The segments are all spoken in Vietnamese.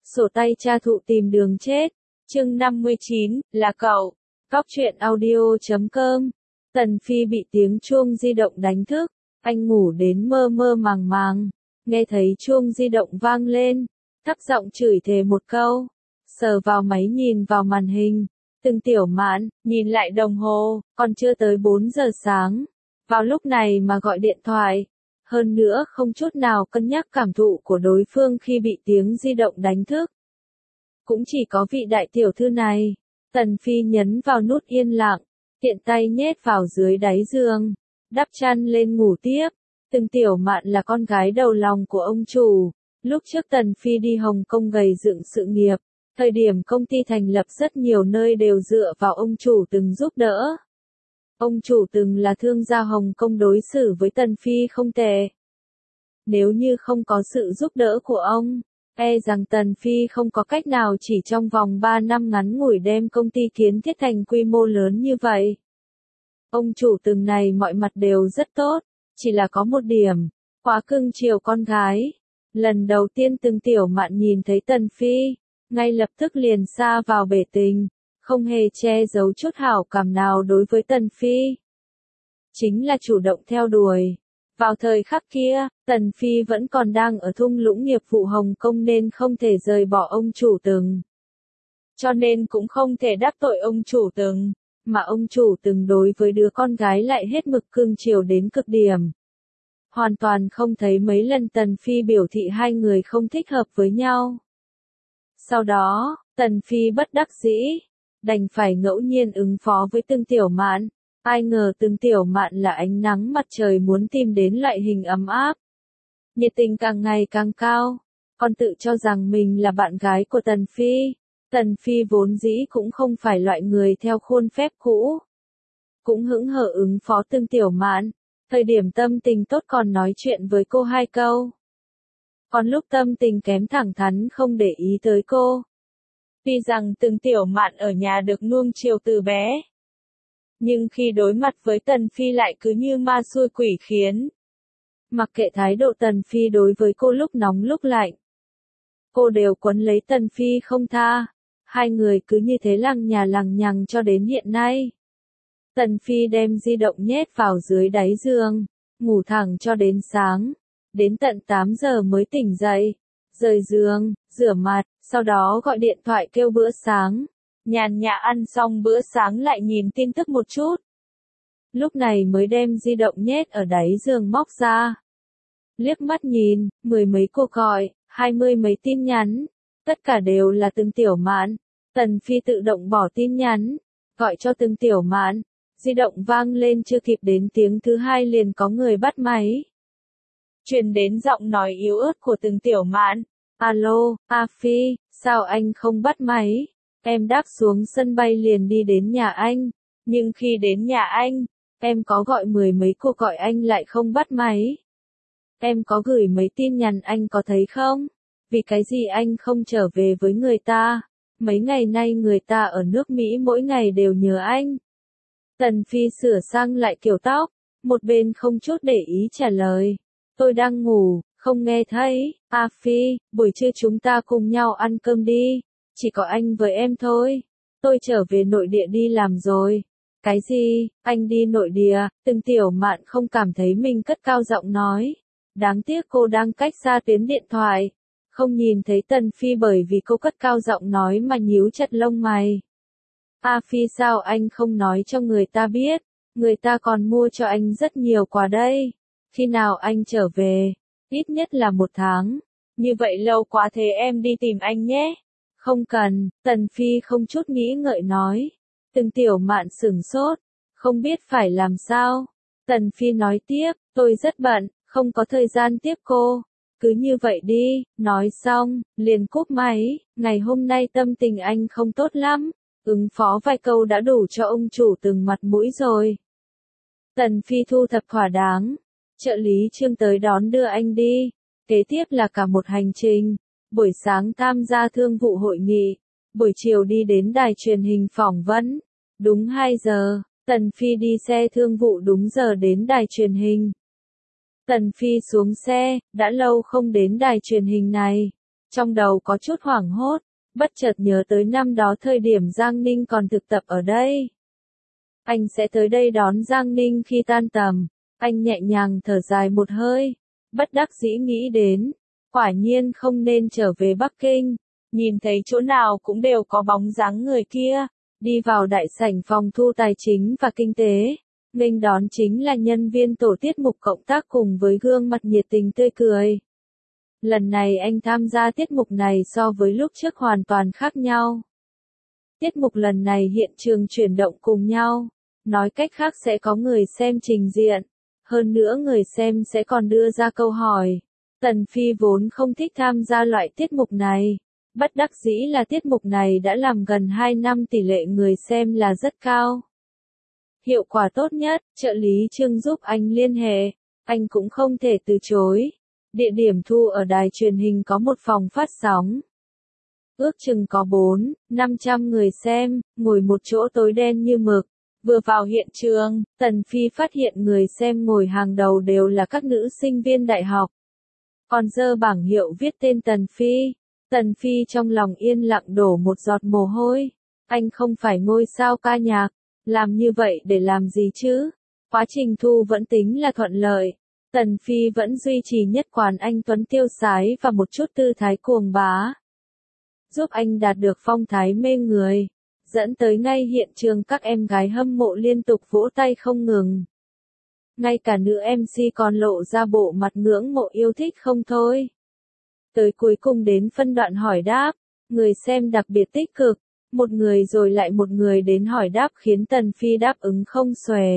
Sổ tay cha thụ tìm đường chết. Chương 59, là cậu. Cóc truyện audio.com. Tần Phi bị tiếng chuông di động đánh thức, anh ngủ đến mơ mơ màng màng, nghe thấy chuông di động vang lên, thấp giọng chửi thề một câu, sờ vào máy nhìn vào màn hình, Từng Tiểu Mạn, nhìn lại đồng hồ, còn chưa tới 4 giờ sáng, vào lúc này mà gọi điện thoại, hơn nữa không chút nào cân nhắc cảm thụ của đối phương khi bị tiếng di động đánh thức. Cũng chỉ có vị đại tiểu thư này. Tần Phi nhấn vào nút yên lặng, tiện tay nhét vào dưới đáy giường, đắp chăn lên ngủ tiếp. Từng Tiểu Mạn là con gái đầu lòng của ông chủ. Lúc trước Tần Phi đi Hồng Kông gầy dựng sự nghiệp, thời điểm công ty thành lập rất nhiều nơi đều dựa vào ông chủ từng giúp đỡ. Ông chủ từng là thương gia Hồng Kông, đối xử với Tần Phi không tệ. Nếu như không có sự giúp đỡ của ông, e rằng Tần Phi không có cách nào chỉ trong vòng 3 năm ngắn ngủi đem công ty kiến thiết thành quy mô lớn như vậy. Ông chủ từng này mọi mặt đều rất tốt, chỉ là có một điểm, quá cưng chiều con gái. Lần đầu tiên Từng Tiểu Mạn nhìn thấy Tần Phi, ngay lập tức liền sa vào bể tình, không hề che giấu chút hảo cảm nào đối với Tần Phi. Chính là chủ động theo đuổi. Vào thời khắc kia, Tần Phi vẫn còn đang ở thung lũng nghiệp vụ Hồng Kông nên không thể rời bỏ ông chủ Từng. Cho nên cũng không thể đắc tội ông chủ Từng, mà ông chủ Từng đối với đứa con gái lại hết mực cưng chiều đến cực điểm. Hoàn toàn không thấy mấy lần Tần Phi biểu thị hai người không thích hợp với nhau. Sau đó, Tần Phi bất đắc dĩ, đành phải ngẫu nhiên ứng phó với Từng Tiểu Mạn. Ai ngờ Từng Tiểu Mạn là ánh nắng mặt trời muốn tìm đến loại hình ấm áp. Nhiệt tình càng ngày càng cao, còn tự cho rằng mình là bạn gái của Tần Phi. Tần Phi vốn dĩ cũng không phải loại người theo khuôn phép cũ. Cũng hững hờ ứng phó Từng Tiểu Mạn, thời điểm tâm tình tốt còn nói chuyện với cô 2 câu. Còn lúc tâm tình kém thẳng thắn không để ý tới cô. Tuy rằng Từng Tiểu Mạn ở nhà được nuông chiều từ bé, nhưng khi đối mặt với Tần Phi lại cứ như ma xui quỷ khiến. Mặc kệ thái độ Tần Phi đối với cô lúc nóng lúc lạnh, cô đều quấn lấy Tần Phi không tha. Hai người cứ như thế lằng nhà lằng nhằng cho đến hiện nay. Tần Phi đem di động nhét vào dưới đáy giường, ngủ thẳng cho đến sáng. Đến tận 8 giờ mới tỉnh dậy, rời giường, rửa mặt, sau đó gọi điện thoại kêu bữa sáng. Nhàn nhã ăn xong bữa sáng lại nhìn tin tức một chút. Lúc này mới đem di động nhét ở đáy giường móc ra. Liếc mắt nhìn, 10 mấy cuộc gọi, 20 mấy tin nhắn. Tất cả đều là Từng Tiểu Mạn. Tần Phi tự động bỏ tin nhắn, gọi cho Từng Tiểu Mạn. Di động vang lên chưa kịp đến tiếng thứ hai liền có người bắt máy. Truyền đến giọng nói yếu ớt của Từng Tiểu Mạn. Alo, A Phi, sao anh không bắt máy? Em đáp xuống sân bay liền đi đến nhà anh, nhưng khi đến nhà anh, em có gọi 10 mấy cuộc gọi anh lại không bắt máy. Em có gửi mấy tin nhắn anh có thấy không? Vì cái gì anh không trở về với người ta? Mấy ngày nay người ta ở nước Mỹ mỗi ngày đều nhớ anh. Tần Phi sửa sang lại kiểu tóc, một bên không chút để ý trả lời. Tôi đang ngủ, không nghe thấy. A Phi, buổi trưa chúng ta cùng nhau ăn cơm đi. Chỉ có anh với em thôi. Tôi trở về nội địa đi làm rồi. Cái gì, anh đi nội địa? Từng Tiểu Mạn không cảm thấy mình cất cao giọng nói. Đáng tiếc cô đang cách xa tuyến điện thoại. Không nhìn thấy Tần Phi bởi vì cô cất cao giọng nói mà nhíu chặt lông mày. A Phi sao anh không nói cho người ta biết? Người ta còn mua cho anh rất nhiều quà đây. Khi nào anh trở về? Ít nhất là 1 tháng. Như vậy lâu quá thế em đi tìm anh nhé. Không cần, Tần Phi không chút nghĩ ngợi nói. Từng Tiểu Mạn sửng sốt, không biết phải làm sao. Tần Phi nói tiếp, tôi rất bận, không có thời gian tiếp cô. Cứ như vậy đi, nói xong, liền cúp máy. Ngày hôm nay tâm tình anh không tốt lắm, ứng phó vài câu đã đủ cho ông chủ Từng mặt mũi rồi. Tần Phi thu thập thỏa đáng, trợ lý Trương tới đón đưa anh đi. Kế tiếp là cả một hành trình. Buổi sáng tham gia thương vụ hội nghị, buổi chiều đi đến đài truyền hình phỏng vấn. Đúng 2 giờ, Tần Phi đi xe thương vụ đúng giờ đến đài truyền hình. Tần Phi xuống xe, đã lâu không đến đài truyền hình này. Trong đầu có chút hoảng hốt, bất chợt nhớ tới năm đó thời điểm Giang Ninh còn thực tập ở đây. Anh sẽ tới đây đón Giang Ninh khi tan tầm. Anh nhẹ nhàng thở dài một hơi, bất đắc dĩ nghĩ đến, quả nhiên không nên trở về Bắc Kinh. Nhìn thấy chỗ nào cũng đều có bóng dáng người kia, đi vào đại sảnh phòng thu tài chính và kinh tế. Nghênh đón chính là nhân viên tổ tiết mục cộng tác cùng với gương mặt nhiệt tình tươi cười. Lần này anh tham gia tiết mục này so với lúc trước hoàn toàn khác nhau. Tiết mục lần này hiện trường chuyển động cùng nhau, nói cách khác sẽ có người xem trình diện, hơn nữa người xem sẽ còn đưa ra câu hỏi. Tần Phi vốn không thích tham gia loại tiết mục này, bất đắc dĩ là tiết mục này đã làm gần 2 năm tỷ lệ người xem là rất cao. Hiệu quả tốt nhất, trợ lý Trương giúp anh liên hệ, anh cũng không thể từ chối. Địa điểm thu ở đài truyền hình có một phòng phát sóng. Ước chừng có 400-500 người xem, ngồi một chỗ tối đen như mực. Vừa vào hiện trường, Tần Phi phát hiện người xem ngồi hàng đầu đều là các nữ sinh viên đại học. Còn giơ bảng hiệu viết tên Tần Phi. Tần Phi trong lòng yên lặng đổ một giọt mồ hôi. Anh không phải ngôi sao ca nhạc, làm như vậy để làm gì chứ? Quá trình thu vẫn tính là thuận lợi. Tần Phi vẫn duy trì nhất quán anh tuấn tiêu sái và một chút tư thái cuồng bá, giúp anh đạt được phong thái mê người, dẫn tới ngay hiện trường các em gái hâm mộ liên tục vỗ tay không ngừng. Ngay cả nữ MC còn lộ ra bộ mặt ngưỡng mộ yêu thích không thôi. Tới cuối cùng đến phân đoạn hỏi đáp, người xem đặc biệt tích cực, một người rồi lại một người đến hỏi đáp khiến Tần Phi đáp ứng không xuể.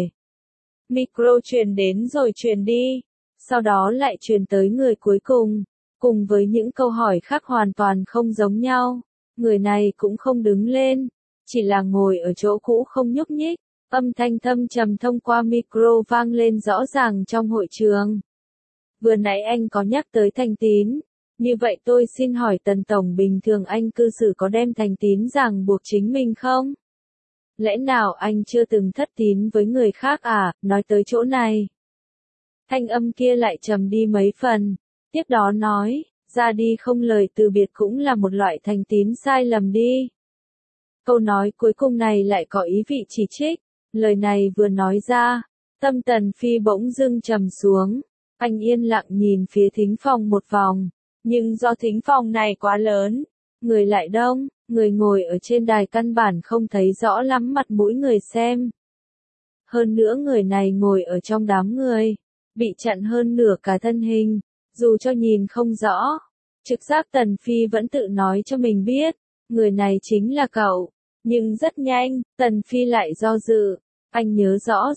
Micro truyền đến rồi truyền đi, sau đó lại truyền tới người cuối cùng với những câu hỏi khác hoàn toàn không giống nhau. Người này cũng không đứng lên, chỉ là ngồi ở chỗ cũ không nhúc nhích, âm thanh thâm trầm thông qua micro vang lên rõ ràng trong hội trường. Vừa nãy anh có nhắc tới Thành Tín, như vậy tôi xin hỏi Tần Tổng, bình thường anh cư xử có đem Thành Tín ràng buộc chính mình không? Lẽ nào anh chưa từng thất tín với người khác à? Nói tới chỗ này, thanh âm kia lại trầm đi mấy phần, tiếp đó nói, ra đi không lời từ biệt cũng là một loại thành tín sai lầm đi. Câu nói cuối cùng này lại có ý vị chỉ trích, lời này vừa nói ra, tâm Tần Phi bỗng dưng trầm xuống, anh yên lặng nhìn phía thính phòng một vòng, nhưng do thính phòng này quá lớn, người lại đông, người ngồi ở trên đài căn bản không thấy rõ lắm mặt mũi người xem. Hơn nữa người này ngồi ở trong đám người, bị chặn hơn nửa cả thân hình, dù cho nhìn không rõ, trực giác Tần Phi vẫn tự nói cho mình biết, người này chính là cậu, nhưng rất nhanh, Tần Phi lại do dự, anh nhớ rõ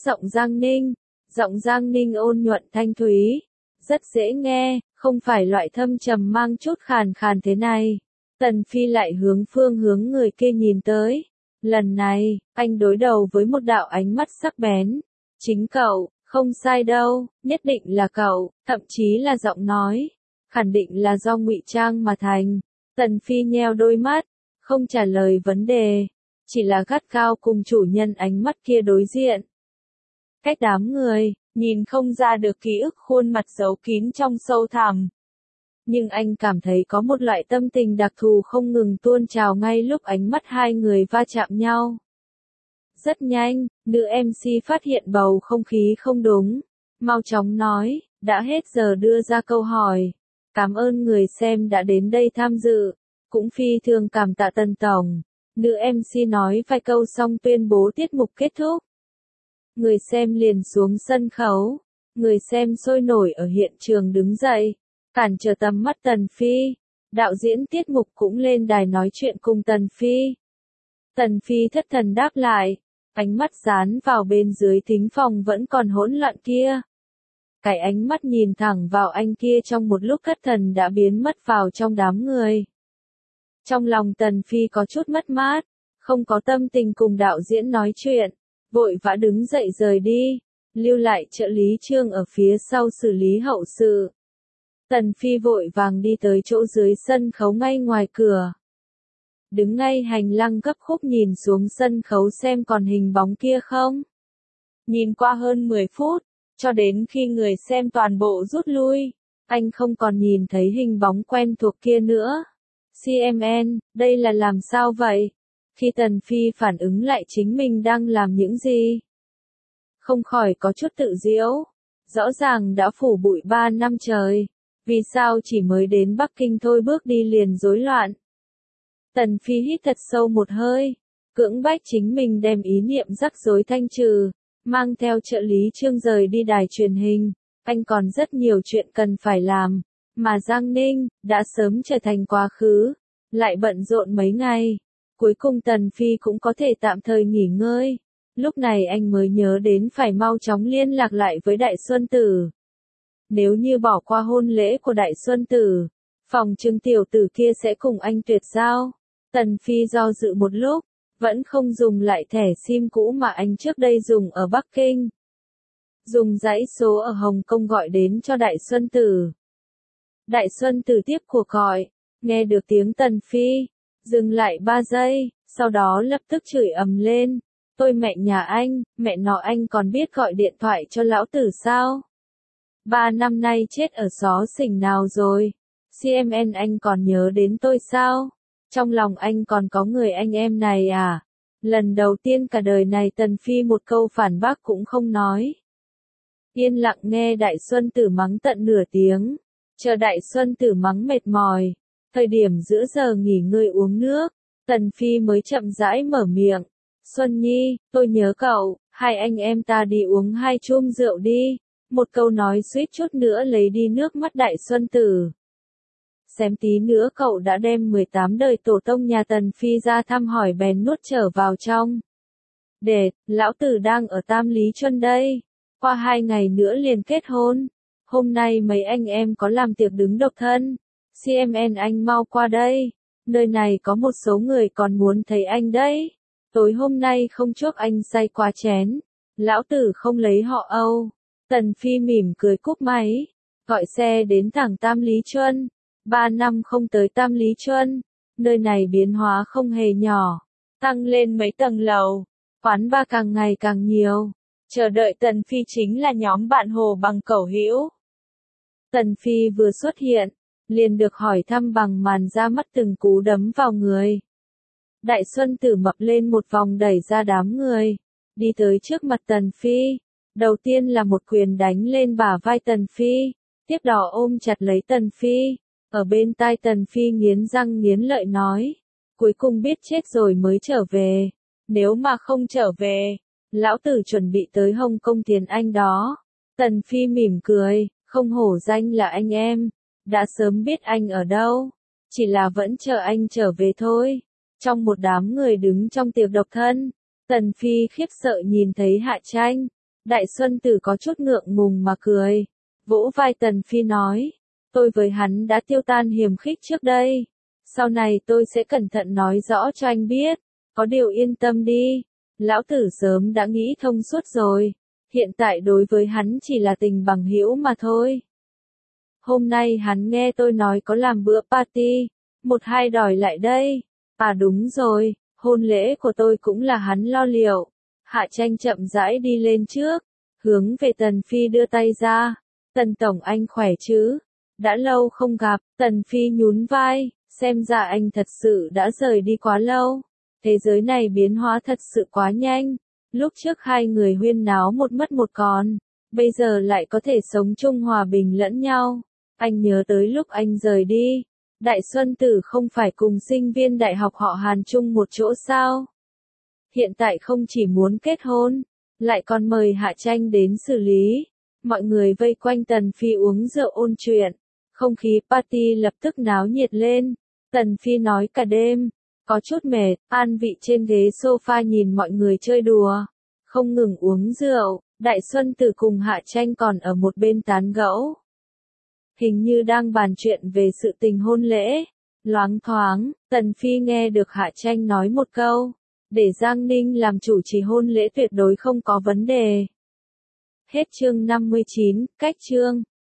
giọng Giang Ninh ôn nhuận thanh thúy, rất dễ nghe, không phải loại thâm trầm mang chút khàn khàn thế này. Tần Phi lại phương hướng người kia nhìn tới, lần này, anh đối đầu với một đạo ánh mắt sắc bén, chính cậu. Không sai đâu, nhất định là cậu, thậm chí là giọng nói, khẳng định là do ngụy trang mà thành. Tần Phi nheo đôi mắt, không trả lời vấn đề, chỉ là gắt gao cùng chủ nhân ánh mắt kia đối diện. Cách đám người, nhìn không ra được ký ức khuôn mặt giấu kín trong sâu thẳm. Nhưng anh cảm thấy có một loại tâm tình đặc thù không ngừng tuôn trào ngay lúc ánh mắt hai người va chạm nhau. Rất nhanh, nữ MC phát hiện bầu không khí không đúng. Mau chóng nói, đã hết giờ đưa ra câu hỏi. Cảm ơn người xem đã đến đây tham dự. Cũng phi thường cảm tạ Tần Tổng. Nữ MC nói vài câu xong tuyên bố tiết mục kết thúc. Người xem liền xuống sân khấu. Người xem sôi nổi ở hiện trường đứng dậy, cản trở tầm mắt Tần Phi. Đạo diễn tiết mục cũng lên đài nói chuyện cùng Tần Phi. Tần Phi thất thần đáp lại. Ánh mắt dán vào bên dưới thính phòng vẫn còn hỗn loạn kia. Cái ánh mắt nhìn thẳng vào anh kia trong một lúc thất thần đã biến mất vào trong đám người. Trong lòng Tần Phi có chút mất mát, không có tâm tình cùng đạo diễn nói chuyện, vội vã đứng dậy rời đi, lưu lại trợ lý Trương ở phía sau xử lý hậu sự. Tần Phi vội vàng đi tới chỗ dưới sân khấu ngay ngoài cửa. Đứng ngay hành lang gấp khúc nhìn xuống sân khấu xem còn hình bóng kia không. Nhìn qua hơn 10 phút, cho đến khi người xem toàn bộ rút lui, anh không còn nhìn thấy hình bóng quen thuộc kia nữa. CMN, đây là làm sao vậy? Khi Tần Phi phản ứng lại chính mình đang làm những gì? Không khỏi có chút tự giễu. Rõ ràng đã phủ bụi 3 năm trời. Vì sao chỉ mới đến Bắc Kinh thôi bước đi liền rối loạn? Tần Phi hít thật sâu một hơi. Cưỡng bách chính mình đem ý niệm rắc rối thanh trừ. Mang theo trợ lý Trương rời đi đài truyền hình. Anh còn rất nhiều chuyện cần phải làm. Mà Giang Ninh, đã sớm trở thành quá khứ. Lại bận rộn mấy ngày. Cuối cùng Tần Phi cũng có thể tạm thời nghỉ ngơi. Lúc này anh mới nhớ đến phải mau chóng liên lạc lại với Đại Xuân Tử. Nếu như bỏ qua hôn lễ của Đại Xuân Tử, phòng trừng tiểu tử kia sẽ cùng anh tuyệt giao. Tần Phi do dự một lúc, vẫn không dùng lại thẻ SIM cũ mà anh trước đây dùng ở Bắc Kinh. Dùng dãy số ở Hồng Kông gọi đến cho Đại Xuân Tử. Đại Xuân Tử tiếp cuộc gọi, nghe được tiếng Tần Phi, dừng lại 3 giây, sau đó lập tức chửi ầm lên. Tôi mẹ nhà anh, mẹ nó anh còn biết gọi điện thoại cho lão tử sao? 3 năm nay chết ở xó xỉnh nào rồi? CMN anh còn nhớ đến tôi sao? Trong lòng anh còn có người anh em này à? Lần đầu tiên cả đời này Tần Phi một câu phản bác cũng không nói. Yên lặng nghe Đại Xuân Tử mắng tận nửa tiếng. Chờ Đại Xuân Tử mắng mệt mỏi. Thời điểm giữa giờ nghỉ ngơi uống nước, Tần Phi mới chậm rãi mở miệng. Xuân Nhi, tôi nhớ cậu, hai anh em ta đi uống 2 chum rượu đi. Một câu nói suýt chút nữa lấy đi nước mắt Đại Xuân Tử. Xém tí nữa cậu đã đem 18 đời tổ tông nhà Tần Phi ra thăm hỏi bèn nuốt trở vào trong. Đệt, lão tử đang ở Tam Lý Chuân đây. Qua 2 ngày nữa liền kết hôn. Hôm nay mấy anh em có làm tiệc đứng độc thân. CMN anh mau qua đây. Nơi này có một số người còn muốn thấy anh đấy. Tối hôm nay không chuốc anh say quá chén. Lão tử không lấy họ Âu. Tần Phi mỉm cười cúp máy. Gọi xe đến thẳng Tam Lý Chuân. 3 năm không tới Tam Lý Chuân. Nơi này biến hóa không hề nhỏ. Tăng lên mấy tầng lầu. Quán bar càng ngày càng nhiều. Chờ đợi Tần Phi chính là nhóm bạn Hồ Bằng Cẩu Hữu. Tần Phi vừa xuất hiện, liền được hỏi thăm bằng màn ra mắt từng cú đấm vào người. Đại Xuân Tử mập lên một vòng đẩy ra đám người, đi tới trước mặt Tần Phi. Đầu tiên là một quyền đánh lên bả vai Tần Phi, tiếp đó ôm chặt lấy Tần Phi. Ở bên tai Tần Phi nghiến răng nghiến lợi nói, cuối cùng biết chết rồi mới trở về. Nếu mà không trở về, lão tử chuẩn bị tới Hồng Kông tiền anh đó. Tần Phi mỉm cười, không hổ danh là anh em, đã sớm biết anh ở đâu, chỉ là vẫn chờ anh trở về thôi. Trong một đám người đứng trong tiệc độc thân, Tần Phi khiếp sợ nhìn thấy Hạ Tranh. Đại Xuân Tử có chút ngượng ngùng mà cười, vỗ vai Tần Phi nói, tôi với hắn đã tiêu tan hiềm khích trước đây. Sau này tôi sẽ cẩn thận nói rõ cho anh biết, có điều yên tâm đi, lão tử sớm đã nghĩ thông suốt rồi. Hiện tại đối với hắn chỉ là tình bằng hữu mà thôi. Hôm nay hắn nghe tôi nói có làm bữa party, 1-2 đòi lại đây. À đúng rồi, hôn lễ của tôi cũng là hắn lo liệu. Hạ Tranh chậm rãi đi lên trước, hướng về Tần Phi đưa tay ra. Tần Tổng anh khỏe chứ? Đã lâu không gặp. Tần Phi nhún vai, xem ra anh thật sự đã rời đi quá lâu. Thế giới này biến hóa thật sự quá nhanh. Lúc trước hai người huyên náo một mất một còn, bây giờ lại có thể sống chung hòa bình lẫn nhau. Anh nhớ tới lúc anh rời đi, Đại Xuân Tử không phải cùng sinh viên đại học họ Hàn chung một chỗ sao? Hiện tại không chỉ muốn kết hôn, lại còn mời Hạ Tranh đến xử lý. Mọi người vây quanh Tần Phi uống rượu ôn chuyện, không khí party lập tức náo nhiệt lên. Tần Phi nói cả đêm, có chút mệt, an vị trên ghế sofa nhìn mọi người chơi đùa, không ngừng uống rượu. Đại Xuân Tử cùng Hạ Tranh còn ở một bên tán gẫu. Hình như đang bàn chuyện về sự tình hôn lễ. Loáng thoáng, Tần Phi nghe được Hạ Tranh nói một câu, để Giang Ninh làm chủ trì hôn lễ tuyệt đối không có vấn đề. Hết chương 59, cách chương.